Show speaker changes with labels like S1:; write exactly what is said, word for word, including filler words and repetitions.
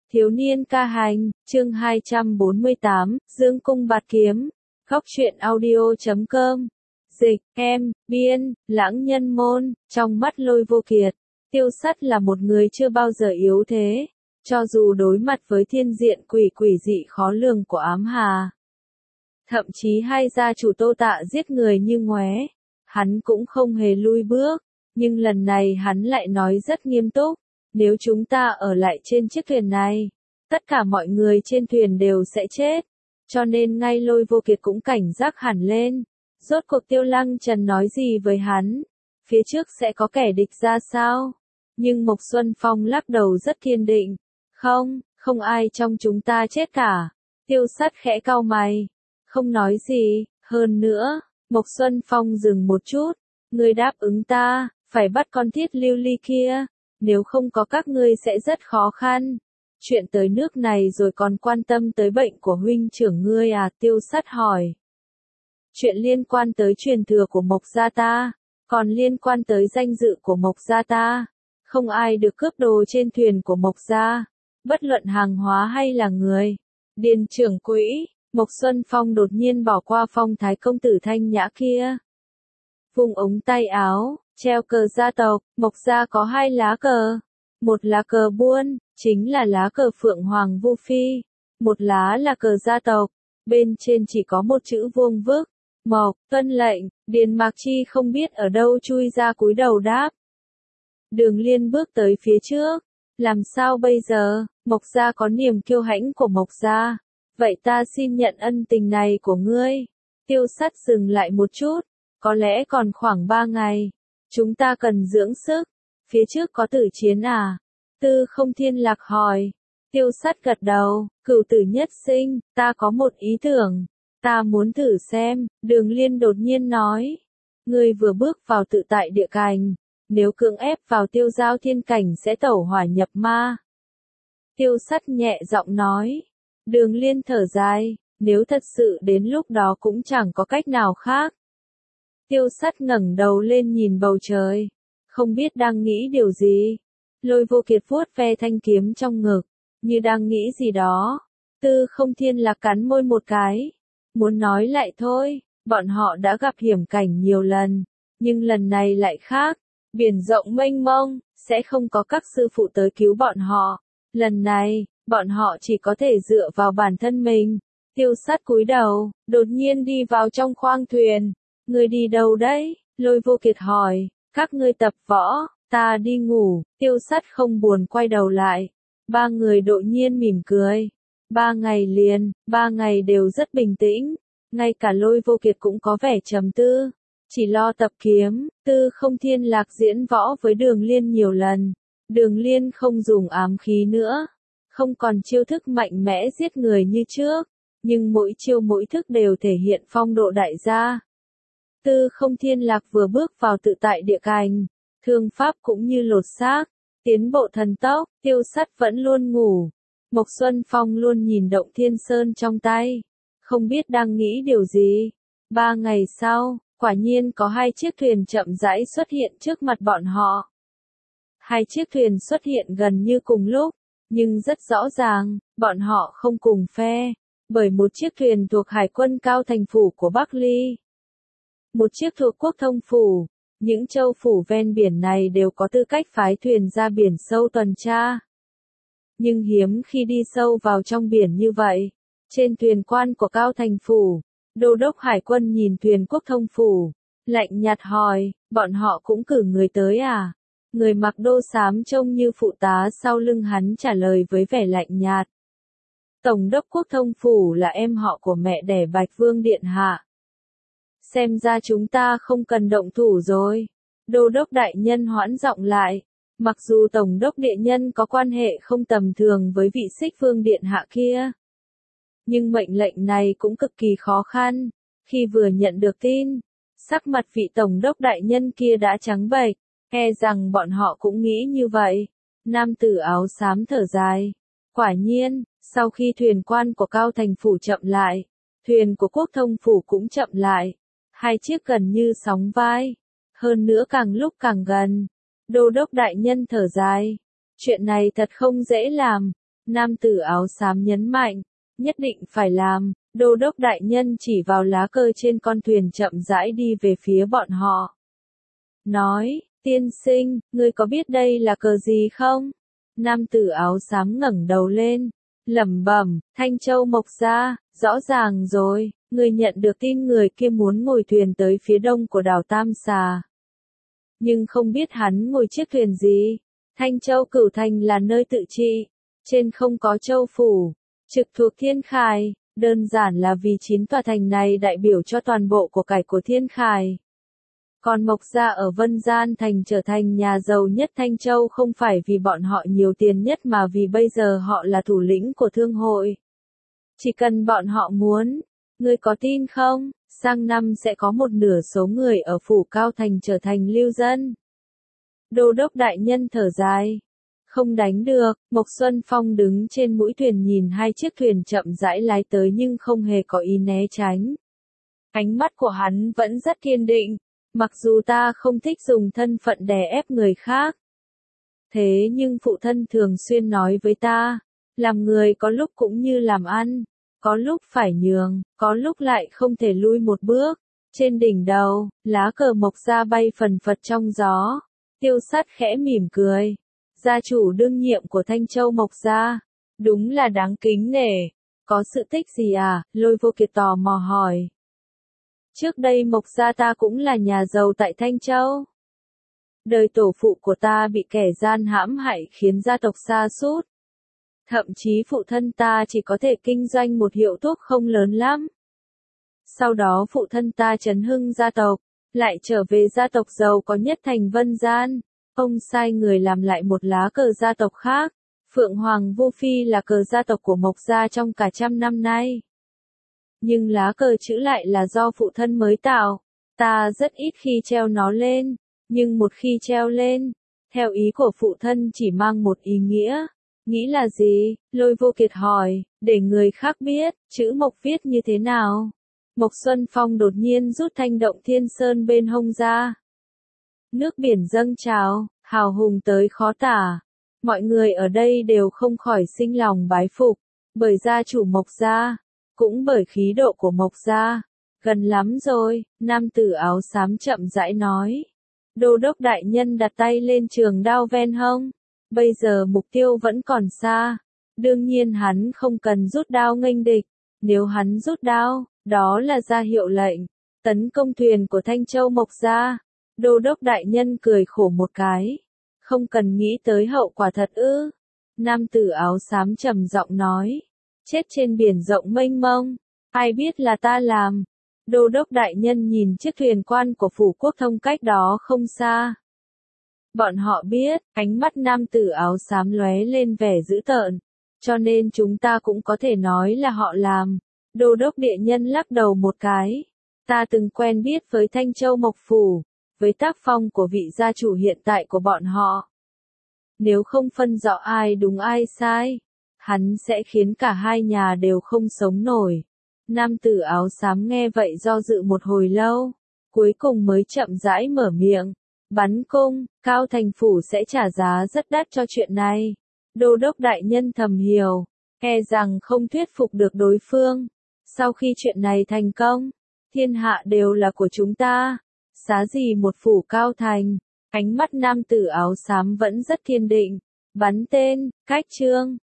S1: Thiếu niên ca hành, chương hai trăm bốn mươi tám, Dương cung bạt kiếm. Góc truyện audio chấm com. Dịch, em, biên, lãng nhân môn, trong mắt Lôi Vô Kiệt, Tiêu Sắt là một người chưa bao giờ yếu thế, cho dù đối mặt với thiên diện quỷ quỷ dị khó lường của ám hà. Thậm chí hai gia chủ Tô Tạ giết người như ngoé, hắn cũng không hề lui bước, nhưng lần này hắn lại nói rất nghiêm túc. Nếu chúng ta ở lại trên chiếc thuyền này, tất cả mọi người trên thuyền đều sẽ chết. Cho nên ngay Lôi Vô Kiệt cũng cảnh giác hẳn lên. Rốt cuộc Tiêu Lăng Trần nói gì với hắn? Phía trước sẽ có kẻ địch ra sao? Nhưng Mộc Xuân Phong lắc đầu rất kiên định. Không, không ai trong chúng ta chết cả. Tiêu Sắt khẽ cau mày. Không nói gì, hơn nữa, Mộc Xuân Phong dừng một chút. Ngươi đáp ứng ta, phải bắt con thiết lưu ly kia. Nếu không có các ngươi sẽ rất khó khăn. Chuyện tới nước này rồi còn quan tâm tới bệnh của huynh trưởng ngươi à? Tiêu Sắt hỏi. Chuyện liên quan tới truyền thừa của Mộc gia ta, còn liên quan tới danh dự của Mộc gia ta. Không ai được cướp đồ trên thuyền của Mộc gia, bất luận hàng hóa hay là người. Điền trưởng quỹ, Mộc Xuân Phong đột nhiên bỏ qua phong thái công tử thanh nhã kia. Vùng ống tay áo, treo cờ gia tộc. Mộc gia có hai lá cờ. Một lá cờ buôn, chính là lá cờ Phượng Hoàng Vu Phi. Một lá là cờ gia tộc, bên trên chỉ có một chữ vuông vức. Mộc, tuân lệnh. Điền Mạc Chi không biết ở đâu chui ra cúi đầu đáp. Đường Liên bước tới phía trước. Làm sao bây giờ? Mộc gia có niềm kiêu hãnh của Mộc gia. Vậy ta xin nhận ân tình này của ngươi. Tiêu Sắt dừng lại một chút. Có lẽ còn khoảng ba ngày. Chúng ta cần dưỡng sức. Phía trước có tử chiến à? Tư Không Thiên Lạc hỏi. Tiêu Sắt gật đầu. Cửu tử nhất sinh, ta có một ý tưởng. Ta muốn thử xem. Đường Liên đột nhiên nói. Ngươi vừa bước vào tự tại địa cảnh. Nếu cưỡng ép vào tiêu giao thiên cảnh sẽ tẩu hỏa nhập ma. Tiêu Sắt nhẹ giọng nói. Đường Liên thở dài. Nếu thật sự đến lúc đó cũng chẳng có cách nào khác. Tiêu Sắt ngẩng đầu lên nhìn bầu trời. Không biết đang nghĩ điều gì. Lôi Vô Kiệt vuốt ve thanh kiếm trong ngực. Như đang nghĩ gì đó. Tư Không Thiên Lạc cắn môi một cái. Muốn nói lại thôi. Bọn họ đã gặp hiểm cảnh nhiều lần. Nhưng lần này lại khác. Biển rộng mênh mông. Sẽ không có các sư phụ tới cứu bọn họ. Lần này, bọn họ chỉ có thể dựa vào bản thân mình. Tiêu Sắt cúi đầu. Đột nhiên đi vào trong khoang thuyền. Ngươi đi đâu đấy? Lôi Vô Kiệt hỏi. Các ngươi tập võ, ta đi ngủ. Tiêu Sắt không buồn quay đầu lại. Ba người đột nhiên mỉm cười. Ba ngày liền, ba ngày đều rất bình tĩnh. Ngay cả Lôi Vô Kiệt cũng có vẻ trầm tư. Chỉ lo tập kiếm. Tư Không Thiên Lạc diễn võ với Đường Liên nhiều lần. Đường Liên không dùng ám khí nữa. Không còn chiêu thức mạnh mẽ giết người như trước. Nhưng mỗi chiêu mỗi thức đều thể hiện phong độ đại gia. Tư Không Thiên Lạc vừa bước vào tự tại địa cảnh, thương pháp cũng như lột xác, tiến bộ thần tốc. Tiêu Sắt vẫn luôn ngủ. Mộc Xuân Phong luôn nhìn động thiên sơn trong tay, không biết đang nghĩ điều gì. Ba ngày sau, quả nhiên có hai chiếc thuyền chậm rãi xuất hiện trước mặt bọn họ. Hai chiếc thuyền xuất hiện gần như cùng lúc, nhưng rất rõ ràng, bọn họ không cùng phe, bởi một chiếc thuyền thuộc Hải quân Cao Thành Phủ của Bắc Ly. Một chiếc thuộc Quốc Thông Phủ. Những châu phủ ven biển này đều có tư cách phái thuyền ra biển sâu tuần tra. Nhưng hiếm khi đi sâu vào trong biển như vậy. Trên thuyền quan của Cao Thành Phủ, Đô đốc Hải quân nhìn thuyền Quốc Thông Phủ, lạnh nhạt hỏi, bọn họ cũng cử người tới à? Người mặc đô xám trông như phụ tá sau lưng hắn trả lời với vẻ lạnh nhạt. Tổng đốc Quốc Thông Phủ là em họ của mẹ đẻ Bạch Vương Điện Hạ. Xem ra chúng ta không cần động thủ rồi. Đô đốc đại nhân hoãn giọng lại. Mặc dù tổng đốc địa nhân có quan hệ không tầm thường với vị Xích Vương Điện Hạ kia. Nhưng mệnh lệnh này cũng cực kỳ khó khăn. Khi vừa nhận được tin, sắc mặt vị tổng đốc đại nhân kia đã trắng bệch. E rằng bọn họ cũng nghĩ như vậy. Nam tử áo xám thở dài. Quả nhiên, sau khi thuyền quan của Cao Thành Phủ chậm lại, thuyền của Quốc Thông Phủ cũng chậm lại. Hai chiếc gần như sóng vai. Hơn nữa càng lúc càng gần. Đô đốc đại nhân thở dài. Chuyện này thật không dễ làm. Nam tử áo xám nhấn mạnh, nhất định phải làm. Đô đốc đại nhân chỉ vào lá cờ trên con thuyền chậm rãi đi về phía bọn họ. Nói, tiên sinh, ngươi có biết đây là cờ gì không? Nam tử áo xám ngẩng đầu lên, lẩm bẩm, Thanh Châu Mộc Gia, rõ ràng rồi, người nhận được tin người kia muốn ngồi thuyền tới phía đông của đảo Tam Xà. Nhưng không biết hắn ngồi chiếc thuyền gì. Thanh Châu Cửu Thành là nơi tự trị, trên không có châu phủ, trực thuộc Thiên Khải, đơn giản là vì chín tòa thành này đại biểu cho toàn bộ của cải của Thiên Khải. Còn Mộc Gia ở Vân Gian Thành trở thành nhà giàu nhất Thanh Châu không phải vì bọn họ nhiều tiền nhất mà vì bây giờ họ là thủ lĩnh của thương hội. Chỉ cần bọn họ muốn, ngươi có tin không, sang năm sẽ có một nửa số người ở Phủ Cao Thành trở thành lưu dân. Đô đốc đại nhân thở dài. Không đánh được, Mộc Xuân Phong đứng trên mũi thuyền nhìn hai chiếc thuyền chậm rãi lái tới nhưng không hề có ý né tránh. Ánh mắt của hắn vẫn rất kiên định. Mặc dù ta không thích dùng thân phận đè ép người khác. Thế nhưng phụ thân thường xuyên nói với ta, làm người có lúc cũng như làm ăn, có lúc phải nhường, có lúc lại không thể lui một bước. Trên đỉnh đầu, lá cờ Mộc Gia bay phần phật trong gió. Tiêu Sắt khẽ mỉm cười. Gia chủ đương nhiệm của Thanh Châu Mộc Gia. Đúng là đáng kính nể. Có sự tích gì à? Lôi Vô Kiệt tò mò hỏi. Trước đây Mộc Gia ta cũng là nhà giàu tại Thanh Châu. Đời tổ phụ của ta bị kẻ gian hãm hại khiến gia tộc sa sút. Thậm chí phụ thân ta chỉ có thể kinh doanh một hiệu thuốc không lớn lắm. Sau đó phụ thân ta trấn hưng gia tộc, lại trở về gia tộc giàu có nhất thành Vân Gian. Ông sai người làm lại một lá cờ gia tộc khác. Phượng Hoàng Vô Phi là cờ gia tộc của Mộc Gia trong cả trăm năm nay. Nhưng lá cờ chữ lại là do phụ thân mới tạo. Ta rất ít khi treo nó lên, nhưng một khi treo lên, theo ý của phụ thân chỉ mang một ý nghĩa. Nghĩ là gì? Lôi Vô Kiệt hỏi, để người khác biết, chữ Mộc viết như thế nào? Mộc Xuân Phong đột nhiên rút thanh động thiên sơn bên hông ra. Nước biển dâng trào, hào hùng tới khó tả. Mọi người ở đây đều không khỏi sinh lòng bái phục, bởi gia chủ Mộc Gia, cũng bởi khí độ của Mộc Gia. Gần lắm rồi, nam tử áo xám chậm rãi nói. Đô đốc đại nhân đặt tay lên trường đao ven hông. Bây giờ mục tiêu vẫn còn xa. Đương nhiên hắn không cần rút đao nghênh địch. Nếu hắn rút đao, đó là ra hiệu lệnh. Tấn công thuyền của Thanh Châu Mộc Gia. Đô đốc đại nhân cười khổ một cái. Không cần nghĩ tới hậu quả thật ư. Nam tử áo xám trầm giọng nói. Chết trên biển rộng mênh mông. Ai biết là ta làm. Đô đốc đại nhân nhìn chiếc thuyền quan của phủ quốc thông cách đó không xa. Bọn họ biết, ánh mắt nam tử áo xám lóe lên vẻ dữ tợn. Cho nên chúng ta cũng có thể nói là họ làm. Đô đốc địa nhân lắc đầu một cái. Ta từng quen biết với Thanh Châu Mộc Phủ, với tác phong của vị gia chủ hiện tại của bọn họ. Nếu không phân rõ ai đúng ai sai, hắn sẽ khiến cả hai nhà đều không sống nổi. Nam tử áo xám nghe vậy do dự một hồi lâu, cuối cùng mới chậm rãi mở miệng. Bắn cung, Cao Thành Phủ sẽ trả giá rất đắt cho chuyện này. Đô đốc đại nhân thầm hiểu, e rằng không thuyết phục được đối phương. Sau khi chuyện này thành công, thiên hạ đều là của chúng ta. Xá gì một phủ Cao Thành. Ánh mắt nam tử áo xám vẫn rất kiên định. Bắn tên, cách chương.